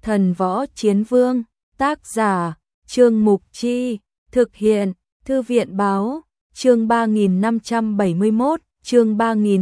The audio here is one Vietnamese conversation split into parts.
Thần Võ Chiến Vương, tác giả, Trương Mục Chi, thực hiện, Thư viện Báo, chương 3571, chương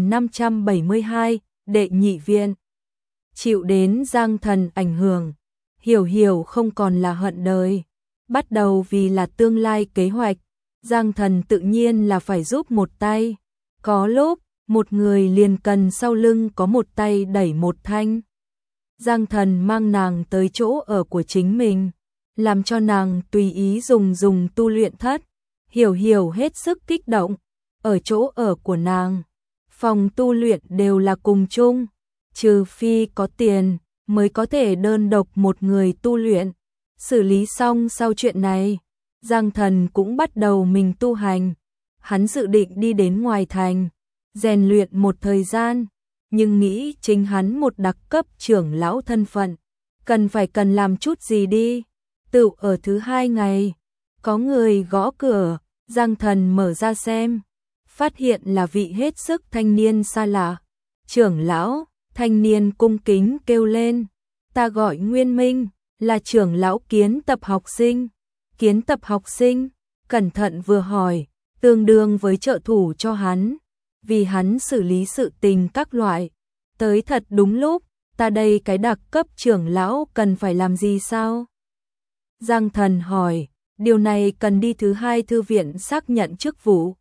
3572, Đệ Nhị Viện. Chịu đến Giang Thần ảnh hưởng, Hiểu Hiểu không còn là hận đời, bắt đầu vì là tương lai kế hoạch, Giang Thần tự nhiên là phải giúp một tay, có lúc, một người liền cần sau lưng có một tay đẩy một thanh. Giang Thần mang nàng tới chỗ ở của chính mình, làm cho nàng tùy ý dùng tu luyện thất. Hiểu Hiểu hết sức kích động, ở chỗ ở của nàng, phòng tu luyện đều là cùng chung, trừ phi có tiền mới có thể đơn độc một người tu luyện. Xử lý xong sau chuyện này, Giang Thần cũng bắt đầu mình tu hành. Hắn dự định đi đến ngoài thành, rèn luyện một thời gian, nhưng nghĩ chính hắn một đặc cấp trưởng lão thân phận, cần làm chút gì đi. Tựu ở thứ hai ngày, có người gõ cửa, Giang Thần mở ra xem, phát hiện là vị hết sức thanh niên xa lạ. Trưởng lão, thanh niên cung kính kêu lên, ta gọi Nguyên Minh, là trưởng lão kiến tập học sinh. Kiến tập học sinh, cẩn thận vừa hỏi, tương đương với trợ thủ cho hắn, vì hắn xử lý sự tình các loại. Tới thật đúng lúc, ta đây cái đặc cấp trưởng lão cần phải làm gì sao? Giang Thần hỏi, điều này cần đi thứ hai thư viện xác nhận chức vụ.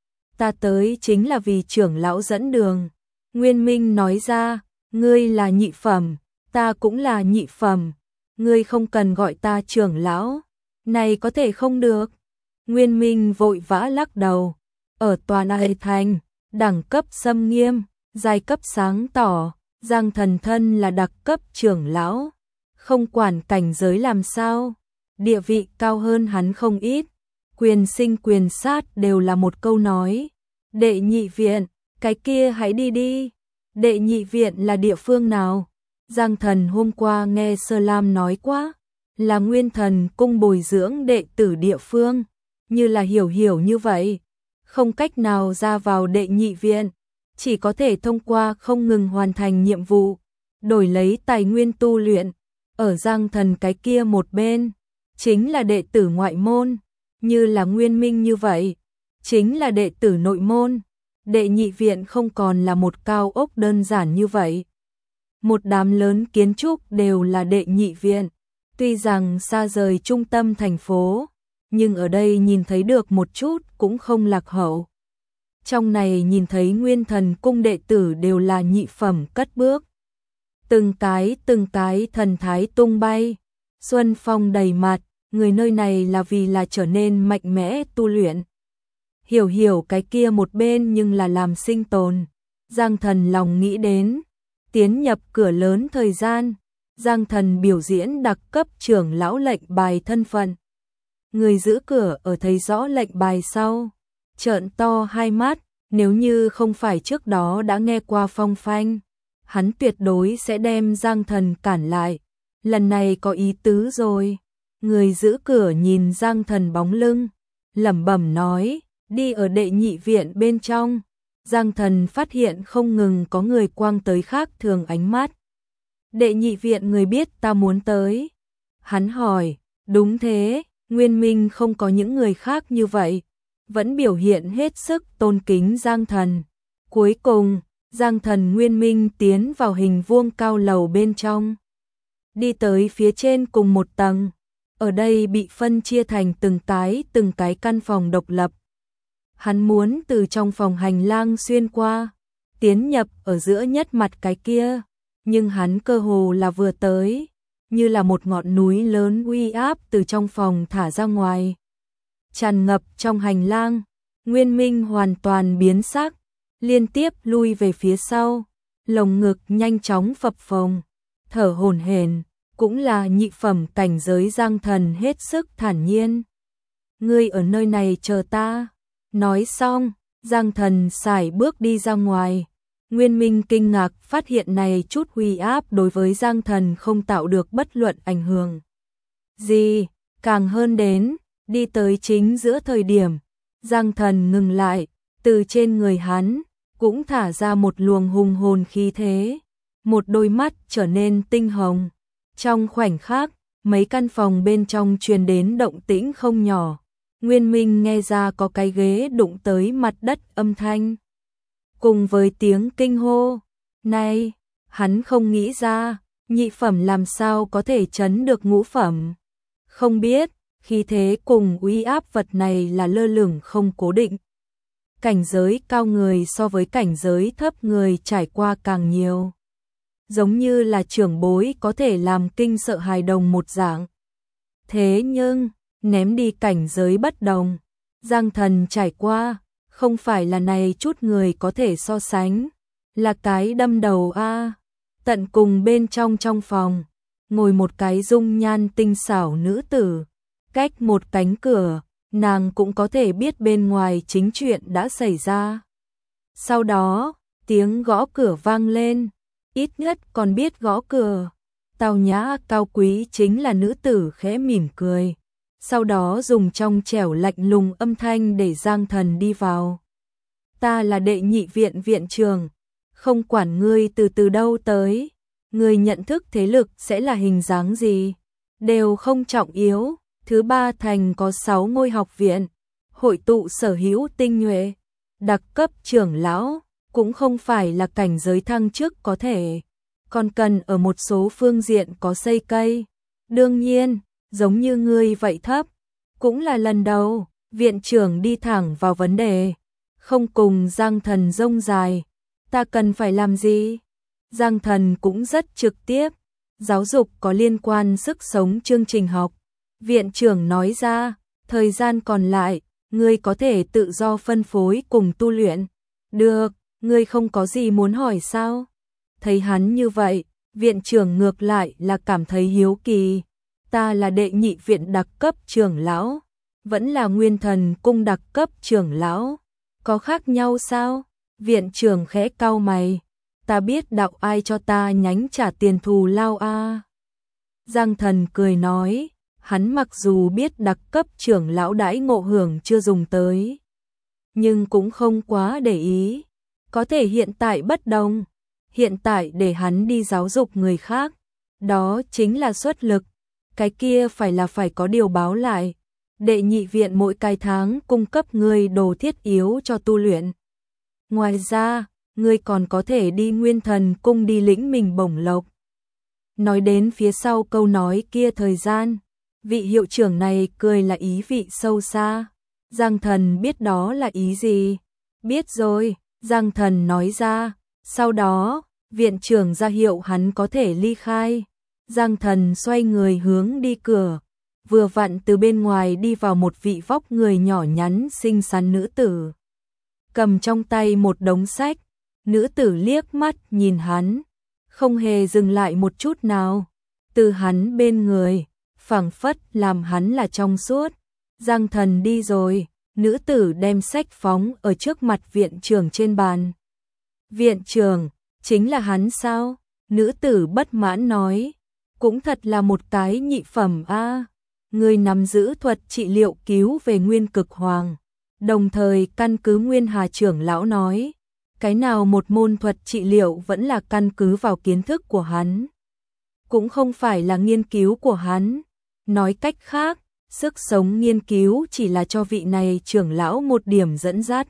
Ta tới chính là vì trưởng lão dẫn đường. Nguyên Minh nói ra, ngươi là nhị phẩm, ta cũng là nhị phẩm, ngươi không cần gọi ta trưởng lão, này có thể không được. Nguyên Minh vội vã lắc đầu, ở toàn Ai Thành, đẳng cấp xâm nghiêm, giai cấp sáng tỏ, Giang Thần thân là đặc cấp trưởng lão, không quản cảnh giới làm sao, địa vị cao hơn hắn không ít, quyền sinh quyền sát đều là một câu nói. Đệ nhị viện, cái kia hãy đi đi. Đệ nhị viện là địa phương nào? Giang Thần hôm qua nghe Sơ Lam nói quá, là Nguyên Thần cung bồi dưỡng đệ tử địa phương, như là Hiểu Hiểu như vậy, không cách nào ra vào đệ nhị viện, chỉ có thể thông qua không ngừng hoàn thành nhiệm vụ, đổi lấy tài nguyên tu luyện. Ở Giang Thần cái kia một bên, chính là đệ tử ngoại môn, như là Nguyên Minh như vậy, chính là đệ tử nội môn. Đệ nhị viện không còn là một cao ốc đơn giản như vậy. Một đám lớn kiến trúc đều là đệ nhị viện, tuy rằng xa rời trung tâm thành phố, nhưng ở đây nhìn thấy được một chút cũng không lạc hậu. Trong này nhìn thấy Nguyên Thần cung đệ tử đều là nhị phẩm cất bước. Từng cái thần thái tung bay, xuân phong đầy mặt, người nơi này là vì là trở nên mạnh mẽ tu luyện. Hiểu Hiểu cái kia một bên nhưng là làm sinh tồn. Giang Thần lòng nghĩ đến, tiến nhập cửa lớn thời gian, Giang Thần biểu diễn đặc cấp trưởng lão lệnh bài thân phận. Người giữ cửa ở thấy rõ lệnh bài sau, trợn to hai mắt, nếu như không phải trước đó đã nghe qua phong phanh, hắn tuyệt đối sẽ đem Giang Thần cản lại. Lần này có ý tứ rồi. Người giữ cửa nhìn Giang Thần bóng lưng, lẩm bẩm nói, đi ở đệ nhị viện bên trong. Giang Thần phát hiện không ngừng có người quang tới khác thường ánh mắt. Đệ nhị viện người biết ta muốn tới. Hắn hỏi, đúng thế. Nguyên Minh không có những người khác như vậy, vẫn biểu hiện hết sức tôn kính Giang Thần. Cuối cùng, Giang Thần Nguyên Minh tiến vào hình vuông cao lầu bên trong. Đi tới phía trên cùng một tầng, ở đây bị phân chia thành từng cái căn phòng độc lập. Hắn muốn từ trong phòng hành lang xuyên qua, tiến nhập ở giữa nhất mặt cái kia, nhưng hắn cơ hồ là vừa tới, như là một ngọn núi lớn uy áp từ trong phòng thả ra ngoài. Tràn ngập trong hành lang, Nguyên Minh hoàn toàn biến sắc, liên tiếp lui về phía sau, lồng ngực nhanh chóng phập phồng, thở hổn hển, cũng là nhị phẩm cảnh giới. Giang Thần hết sức thản nhiên. Ngươi ở nơi này chờ ta. Nói xong, Giang Thần sải bước đi ra ngoài. Nguyên Minh kinh ngạc phát hiện này chút uy áp đối với Giang Thần không tạo được bất luận ảnh hưởng gì, càng hơn đến, đi tới chính giữa thời điểm, Giang Thần ngừng lại, từ trên người hắn cũng thả ra một luồng hùng hồn khí thế, một đôi mắt trở nên tinh hồng, Trong khoảnh khắc, mấy căn phòng bên trong truyền đến động tĩnh không nhỏ. Nguyên Minh nghe ra có cái ghế đụng tới mặt đất âm thanh. Cùng với tiếng kinh hô, này, hắn không nghĩ ra, nhị phẩm làm sao có thể trấn được ngũ phẩm. Không biết, khí thế cùng uy áp vật này là lơ lửng không cố định. Cảnh giới cao người so với cảnh giới thấp người trải qua càng nhiều. Giống như là trưởng bối có thể làm kinh sợ hài đồng một dạng. Thế nhưng, ném đi cảnh giới bất đồng, Giang Thần trải qua, không phải là này chút người có thể so sánh, là cái đâm đầu a. Tận cùng bên trong phòng, ngồi một cái dung nhan tinh xảo nữ tử, cách một cánh cửa, nàng cũng có thể biết bên ngoài chính chuyện đã xảy ra. Sau đó, tiếng gõ cửa vang lên, ít nhất còn biết gõ cửa. Tào nhã cao quý chính là nữ tử khẽ mỉm cười, sau đó dùng trong trẻo lạnh lùng âm thanh để Giang Thần đi vào. Ta là đệ nhị viện viện trưởng, không quản ngươi từ đâu tới, ngươi nhận thức thế lực sẽ là hình dáng gì, đều không trọng yếu. Thứ ba thành có 6 ngôi học viện, hội tụ sở hữu tinh nhuệ, đặc cấp trưởng lão, cũng không phải là cảnh giới thăng chức có thể, còn cần ở một số phương diện có xây cây. Đương nhiên, giống như ngươi vậy thấp, cũng là lần đầu. Viện trưởng đi thẳng vào vấn đề, không cùng Giang Thần rông dài. Ta cần phải làm gì? Giang Thần cũng rất trực tiếp, giáo dục có liên quan sức sống chương trình học. Viện trưởng nói ra, thời gian còn lại, ngươi có thể tự do phân phối cùng tu luyện. Được, ngươi không có gì muốn hỏi sao? Thấy hắn như vậy, viện trưởng ngược lại là cảm thấy hiếu kỳ. Ta là đệ nhị viện đặc cấp trưởng lão, vẫn là Nguyên Thần cung đặc cấp trưởng lão, có khác nhau sao? Viện trưởng khẽ cau mày, ta biết đạo ai cho ta nhánh trả tiền thù lao a. Giang Thần cười nói, hắn mặc dù biết đặc cấp trưởng lão đãi ngộ hưởng chưa dùng tới, nhưng cũng không quá để ý. Có thể hiện tại bất đồng, hiện tại để hắn đi giáo dục người khác, đó chính là xuất lực, cái kia phải có điều báo lại. Đệ nhị viện mỗi cái tháng cung cấp ngươi đồ thiết yếu cho tu luyện. Ngoài ra, ngươi còn có thể đi Nguyên Thần cung đi lĩnh mình bổng lộc. Nói đến phía sau câu nói kia thời gian, vị hiệu trưởng này cười là ý vị sâu xa. Giang Thần biết đó là ý gì? Biết rồi, Giang Thần nói ra. Sau đó, viện trưởng ra hiệu hắn có thể ly khai. Giang Thần xoay người hướng đi cửa. Vừa vặn từ bên ngoài đi vào một vị vóc người nhỏ nhắn xinh xắn nữ tử. Cầm trong tay một đống sách, nữ tử liếc mắt nhìn hắn, không hề dừng lại một chút nào. Từ hắn bên người, phảng phất làm hắn là trong suốt. Giang Thần đi rồi, nữ tử đem sách phóng ở trước mặt viện trưởng trên bàn. Viện trưởng, chính là hắn sao? Nữ tử bất mãn nói, cũng thật là một cái nhị phẩm a. Người nắm giữ thuật trị liệu cứu về Nguyên Cực Hoàng, đồng thời căn cứ Nguyên Hà trưởng lão nói, cái nào một môn thuật trị liệu vẫn là căn cứ vào kiến thức của hắn, cũng không phải là nghiên cứu của hắn. Nói cách khác, sức sống nghiên cứu chỉ là cho vị này trưởng lão một điểm dẫn dắt.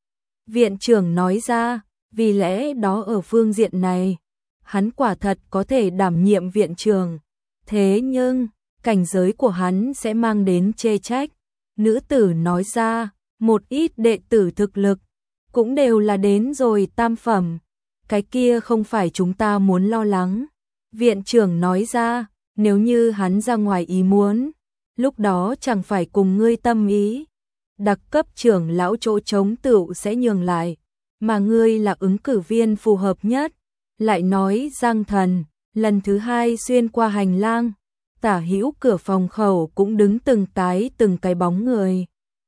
Viện trưởng nói ra, vì lẽ đó ở phương diện này, hắn quả thật có thể đảm nhiệm viện trưởng. Thế nhưng, cảnh giới của hắn sẽ mang đến chê trách. Nữ tử nói ra, một ít đệ tử thực lực, cũng đều là đến rồi tam phẩm. Cái kia không phải chúng ta muốn lo lắng. Viện trưởng nói ra, nếu như hắn ra ngoài ý muốn, lúc đó chẳng phải cùng ngươi tâm ý. Đặc cấp trưởng lão chỗ trống tựu sẽ nhường lại, mà ngươi là ứng cử viên phù hợp nhất. Lại nói Giang Thần, lần thứ hai xuyên qua hành lang, tả hữu cửa phòng khẩu cũng đứng từng cái bóng người.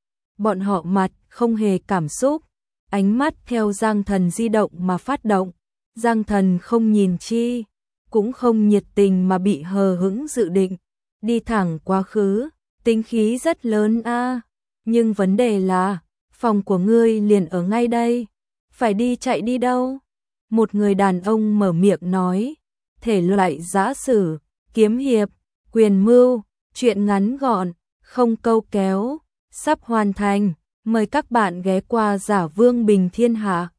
Bọn họ mặt không hề cảm xúc, ánh mắt theo Giang Thần di động mà phát động. Giang Thần không nhìn chi, cũng không nhiệt tình mà bị hờ hững dự định, đi thẳng quá khứ, tính khí rất lớn a. Nhưng vấn đề là, phòng của ngươi liền ở ngay đây, phải đi chạy đi đâu? Một người đàn ông mở miệng nói, thể loại giả sử, kiếm hiệp, quyền mưu, truyện ngắn gọn, không câu kéo, sắp hoàn thành. Mời các bạn ghé qua Giả Vương Bình Thiên Hạ.